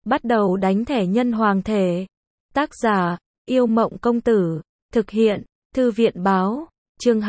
bắt đầu đánh thẻ nhân hoàng thể. Tác giả, Yêu Mộng Công Tử. Thực hiện, Thư viện báo. Chương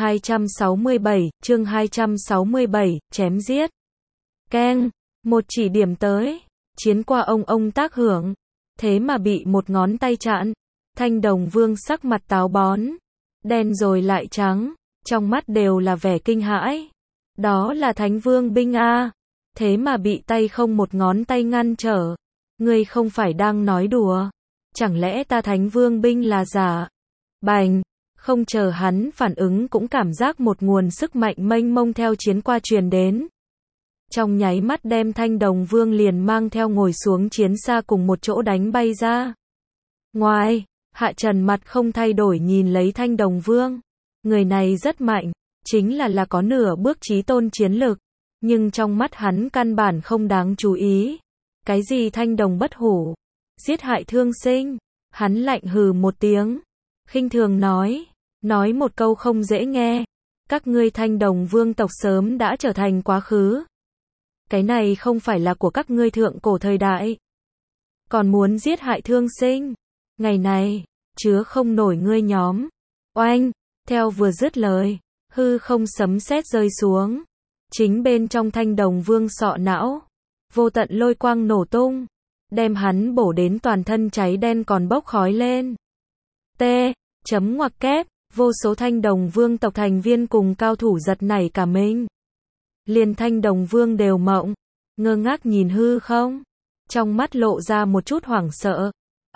267, chém giết. Keng, một chỉ điểm tới. Chiến qua ông tác hưởng. Thế mà bị một ngón tay chặn. Thanh Đồng Vương sắc mặt táo bón. Đen rồi lại trắng. Trong mắt đều là vẻ kinh hãi. Đó là Thánh Vương binh a. Thế mà bị tay không một ngón tay ngăn trở. Ngươi không phải đang nói đùa. Chẳng lẽ ta Thánh Vương binh là giả? Bành, không chờ hắn phản ứng cũng cảm giác một nguồn sức mạnh mênh mông theo chiến qua truyền đến. Trong nháy mắt đem Thanh Đồng Vương liền mang theo ngồi xuống chiến xa cùng một chỗ đánh bay ra. Ngoài, Hạ Trần mặt không thay đổi nhìn lấy Thanh Đồng Vương. Người này rất mạnh, chính là có nửa bước chí tôn chiến lực. Nhưng trong mắt hắn căn bản không đáng chú ý. Cái gì thanh đồng bất hủ? Giết hại thương sinh? Hắn lạnh hừ một tiếng. Khinh thường nói một câu không dễ nghe. Các ngươi Thanh Đồng Vương tộc sớm đã trở thành quá khứ. Cái này không phải là của các ngươi thượng cổ thời đại. Còn muốn giết hại thương sinh? Ngày này, chứa không nổi ngươi nhóm. Oanh, theo vừa dứt lời, hư không sấm sét rơi xuống. Chính bên trong Thanh Đồng Vương sọ não, vô tận lôi quang nổ tung, đem hắn bổ đến toàn thân cháy đen còn bốc khói lên. Ngoặc kép, vô số Thanh Đồng Vương tộc thành viên cùng cao thủ giật nảy cả mình. Liền Thanh Đồng Vương đều mộng, ngơ ngác nhìn hư không, trong mắt lộ ra một chút hoảng sợ.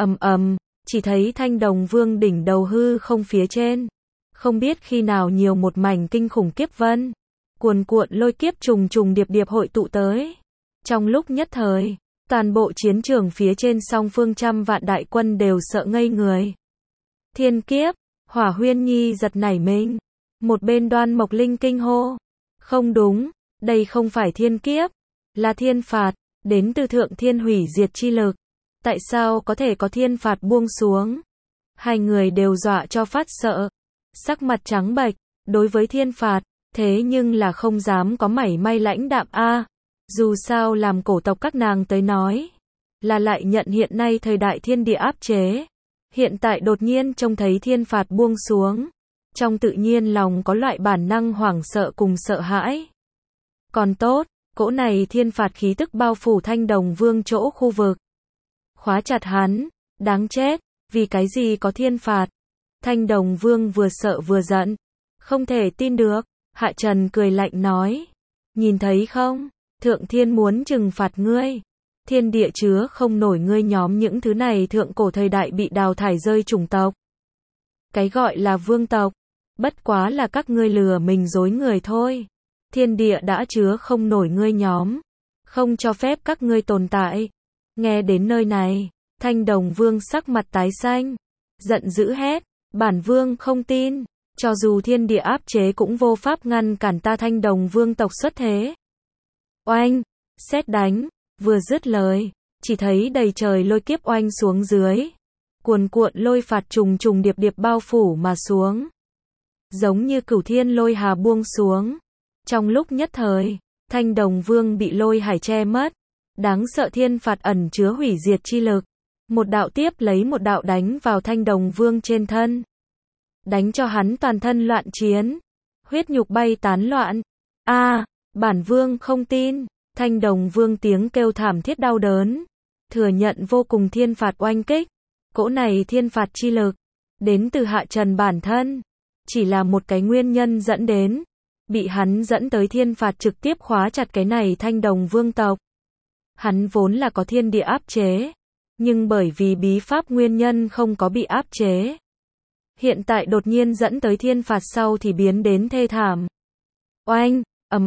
Chỉ thấy Thanh Đồng Vương đỉnh đầu hư không phía trên, không biết khi nào nhiều một mảnh kinh khủng kiếp vân. Cuồn cuộn lôi kiếp trùng trùng điệp điệp hội tụ tới. Trong lúc nhất thời, toàn bộ chiến trường phía trên song phương trăm vạn đại quân đều sợ ngây người. Thiên kiếp, Hỏa Huyên Nhi giật nảy mình. Một bên Đoan Mộc Linh kinh hô. Không đúng, đây không phải thiên kiếp, là thiên phạt, đến từ thượng thiên hủy diệt chi lực. Tại sao có thể có thiên phạt buông xuống? Hai người đều dọa cho phát sợ. Sắc mặt trắng bệch, đối với thiên phạt. Thế nhưng là không dám có mảy may lãnh đạm a. Dù sao làm cổ tộc các nàng tới nói, là lại nhận hiện nay thời đại thiên địa áp chế. Hiện tại đột nhiên trông thấy thiên phạt buông xuống. Trong tự nhiên lòng có loại bản năng hoảng sợ cùng sợ hãi. Còn tốt, cỗ này thiên phạt khí tức bao phủ Thanh Đồng Vương chỗ khu vực. Khóa chặt hắn, đáng chết, vì cái gì có thiên phạt? Thanh Đồng Vương vừa sợ vừa giận. Không thể tin được. Hạ Trần cười lạnh nói. Nhìn thấy không? Thượng thiên muốn trừng phạt ngươi. Thiên địa chứa không nổi ngươi nhóm những thứ này thượng cổ thời đại bị đào thải rơi chủng tộc. Cái gọi là vương tộc, bất quá là các ngươi lừa mình dối người thôi. Thiên địa đã chứa không nổi ngươi nhóm. Không cho phép các ngươi tồn tại. Nghe đến nơi này, Thanh Đồng Vương sắc mặt tái xanh. Giận dữ hét. Bản vương không tin. Cho dù thiên địa áp chế cũng vô pháp ngăn cản ta Thanh Đồng Vương tộc xuất thế. Oanh, sét đánh, vừa dứt lời, chỉ thấy đầy trời lôi kiếp oanh xuống dưới. Cuồn cuộn lôi phạt trùng trùng điệp điệp bao phủ mà xuống. Giống như cửu thiên lôi hà buông xuống. Trong lúc nhất thời, Thanh Đồng Vương bị lôi hải che mất. Đáng sợ thiên phạt ẩn chứa hủy diệt chi lực. Một đạo tiếp lấy một đạo đánh vào Thanh Đồng Vương trên thân. Đánh cho hắn toàn thân loạn chiến. Huyết nhục bay tán loạn. Bản vương không tin. Thanh Đồng Vương tiếng kêu thảm thiết đau đớn. Thừa nhận vô cùng thiên phạt oanh kích. Cỗ này thiên phạt chi lực. Đến từ Hạ Trần bản thân. Chỉ là một cái nguyên nhân dẫn đến. Bị hắn dẫn tới thiên phạt trực tiếp khóa chặt cái này Thanh Đồng Vương tộc. Hắn vốn là có thiên địa áp chế. Nhưng bởi vì bí pháp nguyên nhân không có bị áp chế. Hiện tại đột nhiên dẫn tới thiên phạt sau thì biến đến thê thảm. Oanh,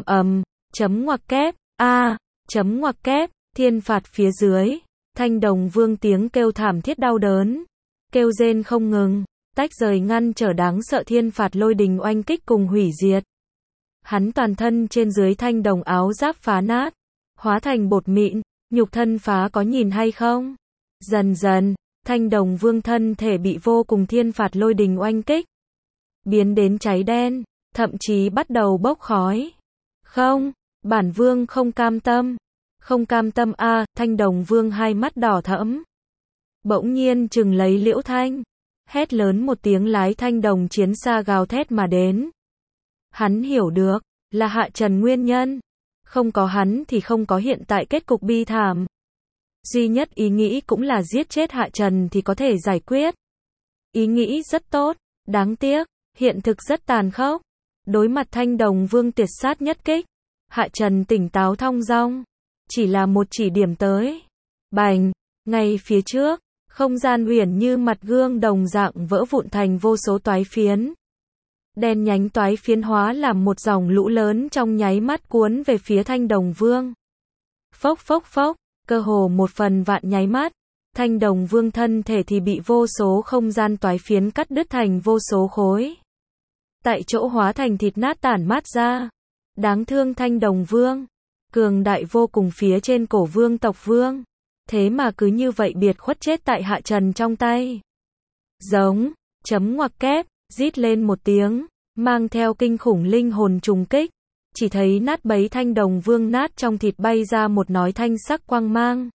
ngoặc kép, ngoặc kép, thiên phạt phía dưới. Thanh Đồng Vương tiếng kêu thảm thiết đau đớn. Kêu rên không ngừng, tách rời ngăn trở đáng sợ thiên phạt lôi đình oanh kích cùng hủy diệt. Hắn toàn thân trên dưới thanh đồng áo giáp phá nát, hóa thành bột mịn, nhục thân phá có nhìn hay không? Dần dần, Thanh Đồng Vương thân thể bị vô cùng thiên phạt lôi đình oanh kích, biến đến cháy đen, thậm chí bắt đầu bốc khói. Không, bản vương không cam tâm. Không cam tâm a, Thanh Đồng Vương hai mắt đỏ thẫm. Bỗng nhiên chừng lấy Liễu Thanh. Hét lớn một tiếng lái thanh đồng chiến xa gào thét mà đến. Hắn hiểu được, là Hạ Trần nguyên nhân. Không có hắn thì không có hiện tại kết cục bi thảm. Duy nhất ý nghĩ cũng là giết chết Hạ Trần thì có thể giải quyết. Ý nghĩ rất tốt, đáng tiếc, hiện thực rất tàn khốc. Đối mặt Thanh Đồng Vương tuyệt sát nhất kích, Hạ Trần tỉnh táo thong dong, chỉ là một chỉ điểm tới. Bành, ngay phía trước, không gian huyền như mặt gương đồng dạng vỡ vụn thành vô số toái phiến. Đen nhánh toái phiến hóa làm một dòng lũ lớn trong nháy mắt cuốn về phía Thanh Đồng Vương. Phốc phốc phốc, cơ hồ một phần vạn nháy mắt, Thanh Đồng Vương thân thể thì bị vô số không gian toái phiến cắt đứt thành vô số khối. Tại chỗ hóa thành thịt nát tản mát ra. Đáng thương Thanh Đồng Vương, cường đại vô cùng phía trên cổ vương tộc vương. Thế mà cứ như vậy biệt khuất chết tại Hạ Trần trong tay. Giống, chấm ngoặc kép, rít lên một tiếng, mang theo kinh khủng linh hồn trùng kích. Chỉ thấy nát bấy Thanh Đồng Vương nát trong thịt bay ra một nói thanh sắc quang mang.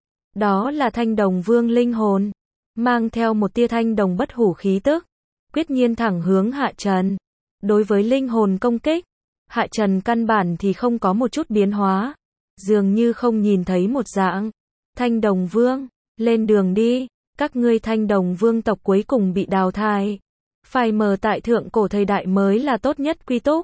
Đó là Thanh Đồng Vương linh hồn, mang theo một tia thanh đồng bất hủ khí tức, quyết nhiên thẳng hướng Hạ Trần. Đối với linh hồn công kích, Hạ Trần căn bản thì không có một chút biến hóa, dường như không nhìn thấy một dạng. Thanh Đồng Vương, lên đường đi, các ngươi Thanh Đồng Vương tộc cuối cùng bị đào thải. Phải mở tại thượng cổ thời đại mới là tốt nhất quy túc.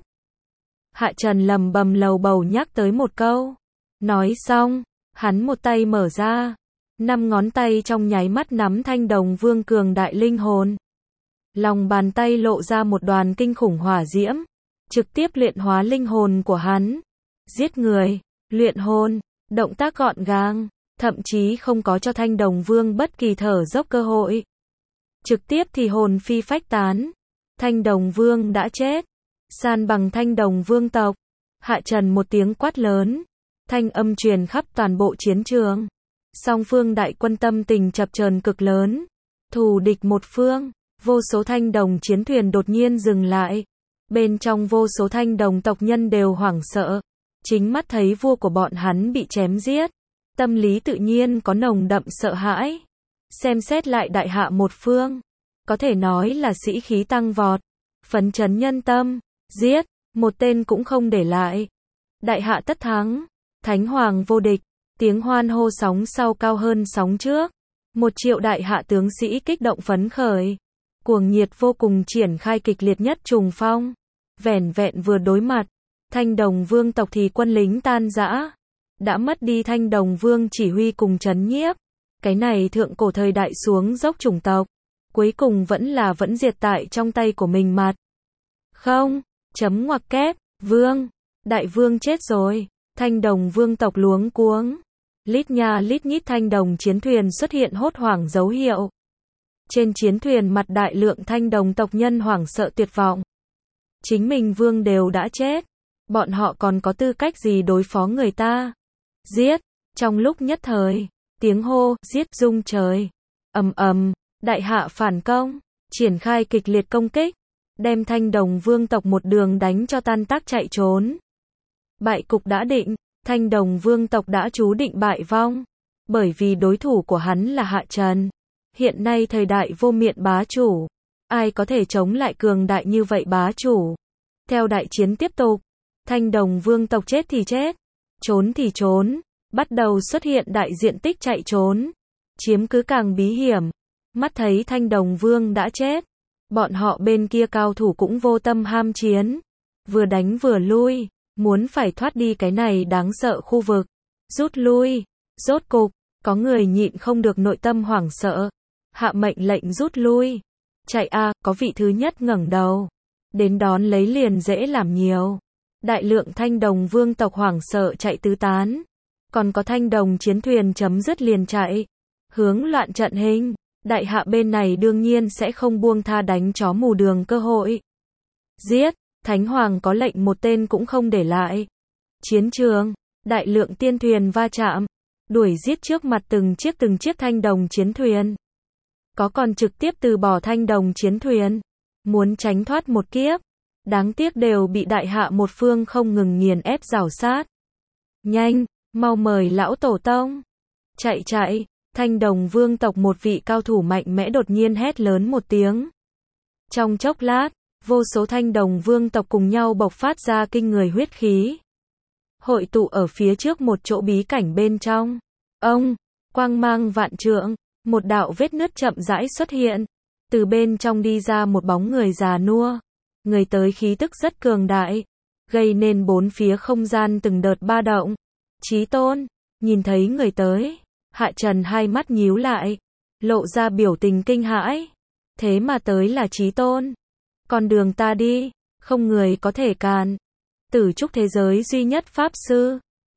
Hạ Trần lầm bầm lầu bầu nhắc tới một câu. Nói xong, hắn một tay mở ra. 5 ngón tay trong nháy mắt nắm Thanh Đồng Vương cường đại linh hồn. Lòng bàn tay lộ ra một đoàn kinh khủng hỏa diễm. Trực tiếp luyện hóa linh hồn của hắn. Giết người, luyện hồn, động tác gọn gàng. Thậm chí không có cho Thanh Đồng Vương bất kỳ thở dốc cơ hội. Trực tiếp thì hồn phi phách tán. Thanh Đồng Vương đã chết. San bằng Thanh Đồng Vương tộc. Hạ Trần một tiếng quát lớn. Thanh âm truyền khắp toàn bộ chiến trường. Song phương đại quân tâm tình chập chờn cực lớn. Thù địch một phương. Vô số Thanh Đồng chiến thuyền đột nhiên dừng lại. Bên trong vô số Thanh Đồng tộc nhân đều hoảng sợ. Chính mắt thấy vua của bọn hắn bị chém giết. Tâm lý tự nhiên có nồng đậm sợ hãi. Xem xét lại đại hạ một phương, có thể nói là sĩ khí tăng vọt, phấn chấn nhân tâm, giết, một tên cũng không để lại. Đại hạ tất thắng, Thánh Hoàng vô địch, tiếng hoan hô sóng sau cao hơn sóng trước. 1 triệu đại hạ tướng sĩ kích động phấn khởi, cuồng nhiệt vô cùng triển khai kịch liệt nhất trùng phong. Vẻn vẹn vừa đối mặt, Thanh Đồng Vương tộc thì quân lính tan rã. Đã mất đi Thanh Đồng Vương chỉ huy cùng trấn nhiếp. Cái này thượng cổ thời đại xuống dốc chủng tộc. Cuối cùng vẫn diệt tại trong tay của mình mặt. Không, chấm ngoặc kép, Vương, Đại Vương chết rồi. Thanh Đồng Vương tộc luống cuống. Lít nha lít nhít Thanh Đồng chiến thuyền xuất hiện hốt hoảng dấu hiệu. Trên chiến thuyền mặt đại lượng Thanh Đồng tộc nhân hoảng sợ tuyệt vọng. Chính mình Vương đều đã chết. Bọn họ còn có tư cách gì đối phó người ta? Giết, trong lúc nhất thời, tiếng hô, giết rung trời. Ầm ầm, đại hạ phản công, triển khai kịch liệt công kích, đem Thanh Đồng Vương tộc một đường đánh cho tan tác chạy trốn. Bại cục đã định, Thanh Đồng Vương tộc đã chú định bại vong, bởi vì đối thủ của hắn là Hạ Trần. Hiện nay thời đại vô miện bá chủ, ai có thể chống lại cường đại như vậy bá chủ? Theo đại chiến tiếp tục, Thanh Đồng Vương tộc chết thì chết, trốn thì trốn, bắt đầu xuất hiện đại diện tích chạy trốn, chiếm cứ càng bí hiểm. Mắt thấy Thanh Đồng Vương đã chết, bọn họ bên kia cao thủ cũng vô tâm ham chiến, vừa đánh vừa lui, muốn phải thoát đi cái này đáng sợ khu vực. Rút lui, rốt cục, có người nhịn không được nội tâm hoảng sợ, hạ mệnh lệnh rút lui. Chạy a, có vị thứ nhất ngẩng đầu, đến đón lấy liền dễ làm nhiều. Đại lượng Thanh Đồng Vương tộc hoảng sợ chạy tứ tán, còn có Thanh Đồng chiến thuyền chấm dứt liền chạy, hướng loạn trận hình. Đại hạ bên này đương nhiên sẽ không buông tha đánh chó mù đường cơ hội. Giết, Thánh Hoàng có lệnh một tên cũng không để lại. Chiến trường, đại lượng tiên thuyền va chạm, đuổi giết trước mặt từng chiếc Thanh Đồng chiến thuyền. Có còn trực tiếp từ bỏ Thanh Đồng chiến thuyền, muốn tránh thoát một kiếp. Đáng tiếc đều bị đại hạ một phương không ngừng nghiền ép rào sát. Nhanh, mau mời lão tổ tông. Chạy chạy, Thanh Đồng vương tộc một vị cao thủ mạnh mẽ đột nhiên hét lớn một tiếng. Trong chốc lát, vô số Thanh Đồng vương tộc cùng nhau bộc phát ra kinh người huyết khí. Hội tụ ở phía trước một chỗ bí cảnh bên trong. Ông, quang mang vạn trượng, một đạo vết nứt chậm rãi xuất hiện. Từ bên trong đi ra một bóng người già nua. Người tới khí tức rất cường đại, gây nên bốn phía không gian từng đợt ba động. Chí Tôn, nhìn thấy người tới, Hạ Trần hai mắt nhíu lại, lộ ra biểu tình kinh hãi. Thế mà tới là Chí Tôn. Con đường ta đi, không người có thể cản. Tử trúc thế giới duy nhất pháp sư,